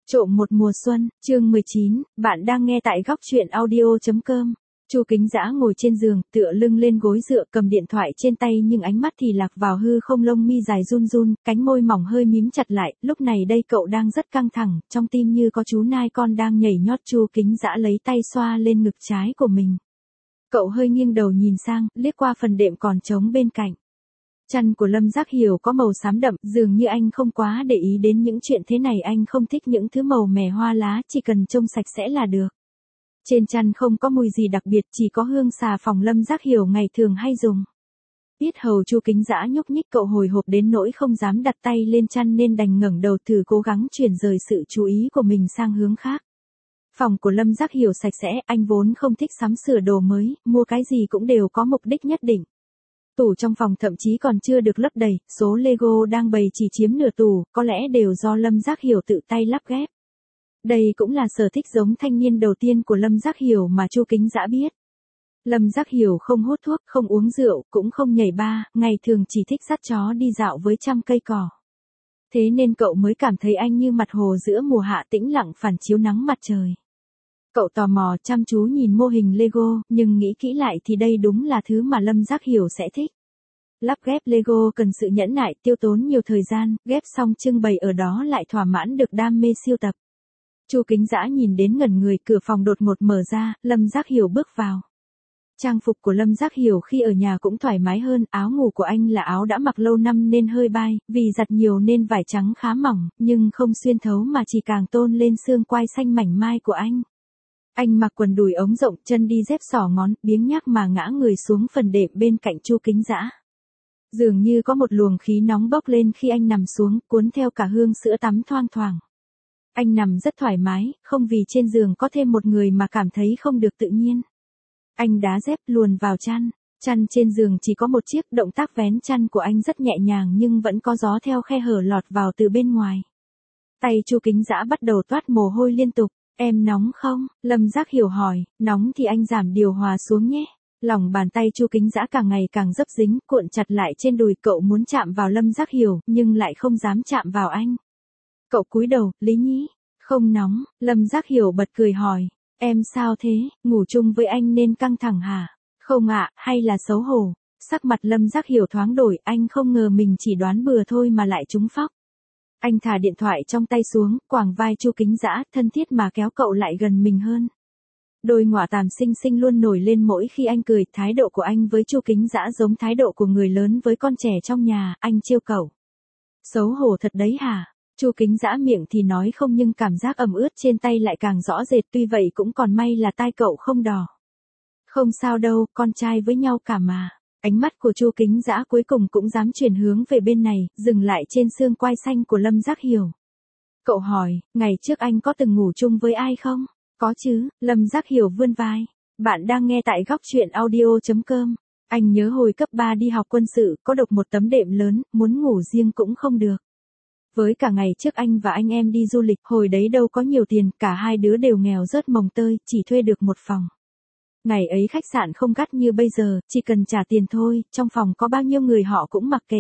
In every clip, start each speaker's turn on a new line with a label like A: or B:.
A: Trộm một mùa xuân, chương 19, bạn đang nghe tại góc truyện audio.com. Chu Kính Dã ngồi trên giường, tựa lưng lên gối dựa, cầm điện thoại trên tay nhưng ánh mắt thì lạc vào hư không, lông mi dài run run, cánh môi mỏng hơi mím chặt lại, lúc này đây cậu đang rất căng thẳng, trong tim như có chú nai con đang nhảy nhót. Chu Kính Dã lấy tay xoa lên ngực trái của mình. Cậu hơi nghiêng đầu nhìn sang, liếc qua phần đệm còn trống bên cạnh. Chăn của Lâm Giác Hiểu có màu xám đậm, dường như anh không quá để ý đến những chuyện thế này, anh không thích những thứ màu mè hoa lá, chỉ cần trông sạch sẽ là được. Trên chăn không có mùi gì đặc biệt, chỉ có hương xà phòng Lâm Giác Hiểu ngày thường hay dùng. Yết hầu Chu Kính Dã nhúc nhích, cậu hồi hộp đến nỗi không dám đặt tay lên chăn nên đành ngẩng đầu thử cố gắng chuyển rời sự chú ý của mình sang hướng khác. Phòng của Lâm Giác Hiểu sạch sẽ, anh vốn không thích sắm sửa đồ mới, mua cái gì cũng đều có mục đích nhất định. Tủ trong phòng thậm chí còn chưa được lấp đầy, số Lego đang bày chỉ chiếm nửa tủ, có lẽ đều do Lâm Giác Hiểu tự tay lắp ghép. Đây cũng là sở thích giống thanh niên đầu tiên của Lâm Giác Hiểu mà Chu Kính Dã biết. Lâm Giác Hiểu không hút thuốc, không uống rượu, cũng không nhảy bar, ngày thường chỉ thích dắt chó đi dạo với trăm cây cỏ. Thế nên cậu mới cảm thấy anh như mặt hồ giữa mùa hạ tĩnh lặng phản chiếu nắng mặt trời. Cậu tò mò chăm chú nhìn mô hình Lego, nhưng nghĩ kỹ lại thì đây đúng là thứ mà Lâm Giác Hiểu sẽ thích. Lắp ghép Lego cần sự nhẫn nại, tiêu tốn nhiều thời gian, ghép xong trưng bày ở đó lại thỏa mãn được đam mê siêu tập. Chu Kính Dã nhìn đến ngẩn người, cửa phòng đột ngột mở ra, Lâm Giác Hiểu bước vào. Trang phục của Lâm Giác Hiểu khi ở nhà cũng thoải mái hơn, áo ngủ của anh là áo đã mặc lâu năm nên hơi bay, vì giặt nhiều nên vải trắng khá mỏng, nhưng không xuyên thấu mà chỉ càng tôn lên xương quai xanh mảnh mai của anh. Anh mặc quần đùi ống rộng, chân đi dép xỏ ngón, biếng nhác mà ngã người xuống phần đệm bên cạnh Chu Kính Dã. Dường như có một luồng khí nóng bốc lên khi anh nằm xuống, cuốn theo cả hương sữa tắm thoang thoảng. Anh nằm rất thoải mái, không vì trên giường có thêm một người mà cảm thấy không được tự nhiên. Anh đá dép luồn vào chăn. Chăn trên giường chỉ có một chiếc, động tác vén chăn của anh rất nhẹ nhàng nhưng vẫn có gió theo khe hở lọt vào từ bên ngoài. Tay Chu Kính Dã bắt đầu toát mồ hôi liên tục. Em nóng không? Lâm Giác Hiểu hỏi, nóng thì anh giảm điều hòa xuống nhé. Lòng bàn tay Chu Kính Dã càng ngày càng dấp dính, cuộn chặt lại trên đùi, cậu muốn chạm vào Lâm Giác Hiểu, nhưng lại không dám chạm vào anh. Cậu cúi đầu, Lý nhí, không nóng. Lâm Giác Hiểu bật cười hỏi, em sao thế, ngủ chung với anh nên căng thẳng hả? Không ạ, hay là xấu hổ? Sắc mặt Lâm Giác Hiểu thoáng đổi, anh không ngờ mình chỉ đoán bừa thôi mà lại trúng phóc. Anh thả điện thoại trong tay xuống, quàng vai Chu Kính Dã, thân thiết mà kéo cậu lại gần mình hơn. Đôi ngọa tàm xinh xinh luôn nổi lên mỗi khi anh cười, thái độ của anh với Chu Kính Dã giống thái độ của người lớn với con trẻ trong nhà, anh trêu cậu. Xấu hổ thật đấy hả? Chu Kính Dã miệng thì nói không nhưng cảm giác ẩm ướt trên tay lại càng rõ rệt, tuy vậy cũng còn may là tai cậu không đỏ. Không sao đâu, con trai với nhau cả mà. Ánh mắt của Chu Kính Dã cuối cùng cũng dám chuyển hướng về bên này, dừng lại trên xương quai xanh của Lâm Giác Hiểu. Cậu hỏi, ngày trước anh có từng ngủ chung với ai không? Có chứ, Lâm Giác Hiểu vươn vai. Bạn đang nghe tại góc truyện audio.com. Anh nhớ hồi cấp 3 đi học quân sự, có độc một tấm đệm lớn, muốn ngủ riêng cũng không được. Với cả ngày trước anh và anh em đi du lịch, hồi đấy đâu có nhiều tiền, cả hai đứa đều nghèo rớt mồng tơi, chỉ thuê được một phòng. Ngày ấy khách sạn không đắt như bây giờ, chỉ cần trả tiền thôi, trong phòng có bao nhiêu người họ cũng mặc kệ.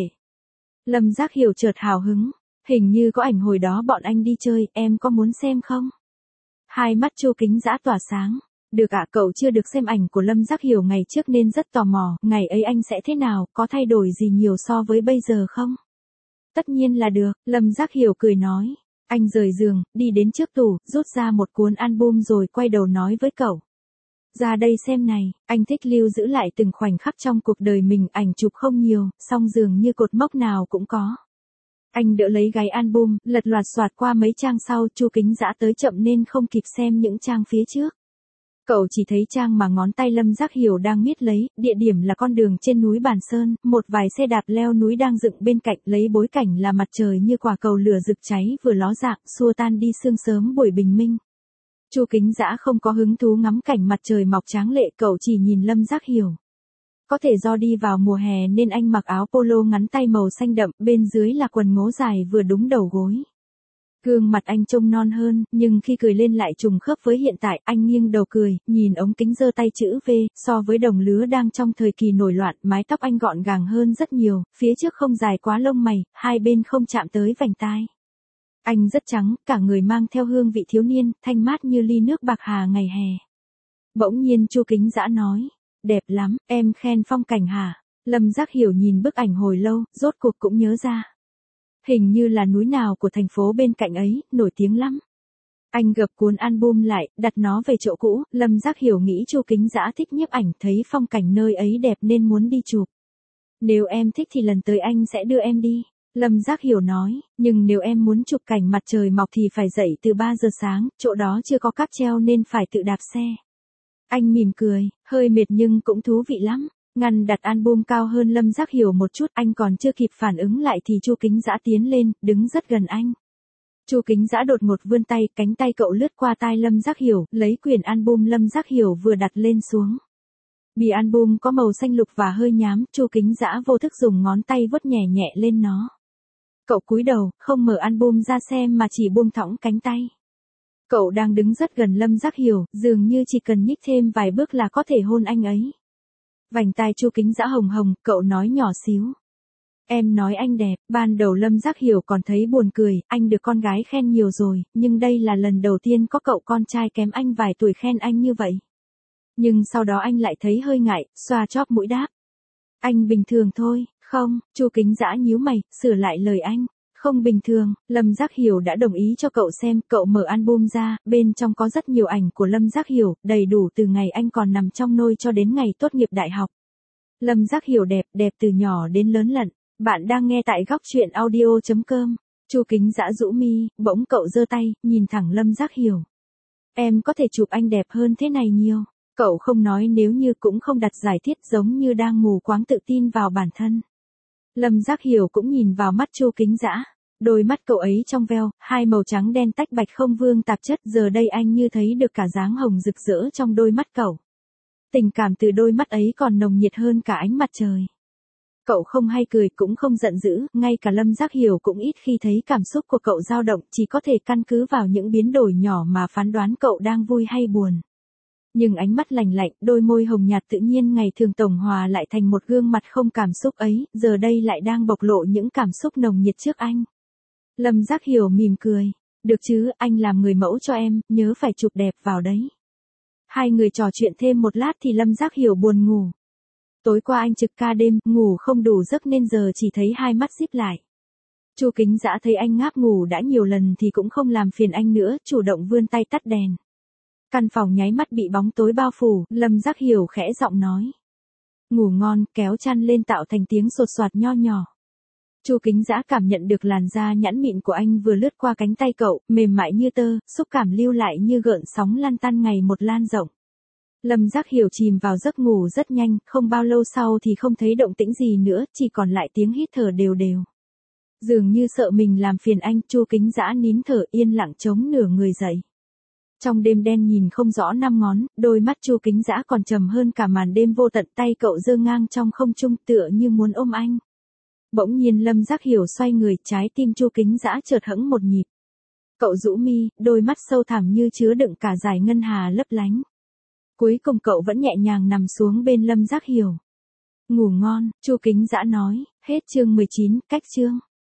A: Lâm Giác Hiểu chợt hào hứng, hình như có ảnh hồi đó bọn anh đi chơi, em có muốn xem không? Hai mắt Chu Kính Dã tỏa sáng. Được ạ, cậu chưa được xem ảnh của Lâm Giác Hiểu ngày trước nên rất tò mò, ngày ấy anh sẽ thế nào, có thay đổi gì nhiều so với bây giờ không? Tất nhiên là được, Lâm Giác Hiểu cười nói. Anh rời giường, đi đến trước tủ, rút ra một cuốn album rồi quay đầu nói với cậu. Ra đây xem này, anh thích lưu giữ lại từng khoảnh khắc trong cuộc đời mình, ảnh chụp không nhiều, song dường như cột mốc nào cũng có. Anh đỡ lấy gáy album, lật loạt soạt qua mấy trang sau, Chu Kính Dã tới chậm nên không kịp xem những trang phía trước. Cậu chỉ thấy trang mà ngón tay Lâm Giác Hiểu đang miết lấy, địa điểm là con đường trên núi Bản Sơn, một vài xe đạp leo núi đang dựng bên cạnh, lấy bối cảnh là mặt trời như quả cầu lửa rực cháy vừa ló dạng, xua tan đi sương sớm buổi bình minh. Chu Kính Dã không có hứng thú ngắm cảnh mặt trời mọc tráng lệ, cậu chỉ nhìn Lâm Giác Hiểu. Có thể do đi vào mùa hè nên anh mặc áo polo ngắn tay màu xanh đậm, bên dưới là quần ngố dài vừa đúng đầu gối. Gương mặt anh trông non hơn, nhưng khi cười lên lại trùng khớp với hiện tại, anh nghiêng đầu cười, nhìn ống kính giơ tay chữ V, so với đồng lứa đang trong thời kỳ nổi loạn, mái tóc anh gọn gàng hơn rất nhiều, phía trước không dài quá lông mày, hai bên không chạm tới vành tai. Anh rất trắng, cả người mang theo hương vị thiếu niên, thanh mát như ly nước bạc hà ngày hè. Bỗng nhiên Chu Kính Dã nói, đẹp lắm, em khen phong cảnh hả? Lâm Giác Hiểu nhìn bức ảnh hồi lâu, rốt cuộc cũng nhớ ra. Hình như là núi nào của thành phố bên cạnh ấy, nổi tiếng lắm. Anh gập cuốn album lại, đặt nó về chỗ cũ, Lâm Giác Hiểu nghĩ Chu Kính Dã thích nhiếp ảnh, thấy phong cảnh nơi ấy đẹp nên muốn đi chụp. Nếu em thích thì lần tới anh sẽ đưa em đi. Lâm Giác Hiểu nói, nhưng nếu em muốn chụp cảnh mặt trời mọc thì phải dậy từ 3 giờ sáng, chỗ đó chưa có cáp treo nên phải tự đạp xe. Anh mỉm cười, hơi mệt nhưng cũng thú vị lắm. Ngăn đặt album cao hơn Lâm Giác Hiểu một chút, anh còn chưa kịp phản ứng lại thì Chu Kính Dã tiến lên, đứng rất gần anh. Chu Kính Dã đột ngột vươn tay, cánh tay cậu lướt qua tai Lâm Giác Hiểu, lấy quyển album Lâm Giác Hiểu vừa đặt lên xuống. Bìa album có màu xanh lục và hơi nhám, Chu Kính Dã vô thức dùng ngón tay vuốt nhẹ nhẹ lên nó. Cậu cúi đầu, không mở album ra xem mà chỉ buông thõng cánh tay. Cậu đang đứng rất gần Lâm Giác Hiểu, dường như chỉ cần nhích thêm vài bước là có thể hôn anh ấy. Vành tai Chu Kính Dã hồng hồng, cậu nói nhỏ xíu. Em nói anh đẹp, ban đầu Lâm Giác Hiểu còn thấy buồn cười, anh được con gái khen nhiều rồi, nhưng đây là lần đầu tiên có cậu con trai kém anh vài tuổi khen anh như vậy. Nhưng sau đó anh lại thấy hơi ngại, xoa chóp mũi đáp. Anh bình thường thôi, không, Chu Kính Dã nhíu mày, sửa lại lời anh. Không bình thường, Lâm Giác Hiểu đã đồng ý cho cậu xem, cậu mở album ra, bên trong có rất nhiều ảnh của Lâm Giác Hiểu, đầy đủ từ ngày anh còn nằm trong nôi cho đến ngày tốt nghiệp đại học. Lâm Giác Hiểu đẹp, đẹp từ nhỏ đến lớn lận. Bạn đang nghe tại góc truyện audio.com. Chu Kính Dã rũ mi, bỗng cậu giơ tay, nhìn thẳng Lâm Giác Hiểu. Em có thể chụp anh đẹp hơn thế này nhiều. Cậu không nói nếu như cũng không đặt giải thiết giống như đang mù quáng tự tin vào bản thân. Lâm Giác Hiểu cũng nhìn vào mắt Chu Kính Dã. Đôi mắt cậu ấy trong veo, hai màu trắng đen tách bạch không vương tạp chất, giờ đây anh như thấy được cả dáng hồng rực rỡ trong đôi mắt cậu. Tình cảm từ đôi mắt ấy còn nồng nhiệt hơn cả ánh mặt trời. Cậu không hay cười cũng không giận dữ, ngay cả Lâm Giác Hiểu cũng ít khi thấy cảm xúc của cậu dao động, chỉ có thể căn cứ vào những biến đổi nhỏ mà phán đoán cậu đang vui hay buồn. Nhưng ánh mắt lành lạnh, đôi môi hồng nhạt tự nhiên ngày thường tổng hòa lại thành một gương mặt không cảm xúc ấy, giờ đây lại đang bộc lộ những cảm xúc nồng nhiệt trước anh. Lâm Giác Hiểu mỉm cười, được chứ, anh làm người mẫu cho em, nhớ phải chụp đẹp vào đấy. Hai người trò chuyện thêm một lát thì Lâm Giác Hiểu buồn ngủ. Tối qua anh trực ca đêm, ngủ không đủ giấc nên giờ chỉ thấy hai mắt díp lại. Chu Kính Dã thấy anh ngáp ngủ đã nhiều lần thì cũng không làm phiền anh nữa, chủ động vươn tay tắt đèn. Căn phòng nháy mắt bị bóng tối bao phủ, Lâm Giác Hiểu khẽ giọng nói. Ngủ ngon, kéo chăn lên tạo thành tiếng sột soạt nho nhỏ. Chu Kính Dã cảm nhận được làn da nhẵn mịn của anh vừa lướt qua cánh tay cậu, mềm mại như tơ, xúc cảm lưu lại như gợn sóng lăn tăn ngày một lan rộng. Lâm Giác Hiểu chìm vào giấc ngủ rất nhanh, không bao lâu sau thì không thấy động tĩnh gì nữa, chỉ còn lại tiếng hít thở đều đều. Dường như sợ mình làm phiền anh, Chu Kính Dã nín thở yên lặng chống nửa người dậy. Trong đêm đen nhìn không rõ năm ngón, đôi mắt Chu Kính Dã còn trầm hơn cả màn đêm vô tận, tay cậu giơ ngang trong không trung tựa như muốn ôm anh. Bỗng nhiên Lâm Giác Hiểu xoay người, trái tim Chu Kính Dã chợt hững một nhịp. Cậu rũ mi, đôi mắt sâu thẳm như chứa đựng cả dải ngân hà lấp lánh. Cuối cùng cậu vẫn nhẹ nhàng nằm xuống bên Lâm Giác Hiểu. Ngủ ngon, Chu Kính Dã nói, hết chương 19, cách chương.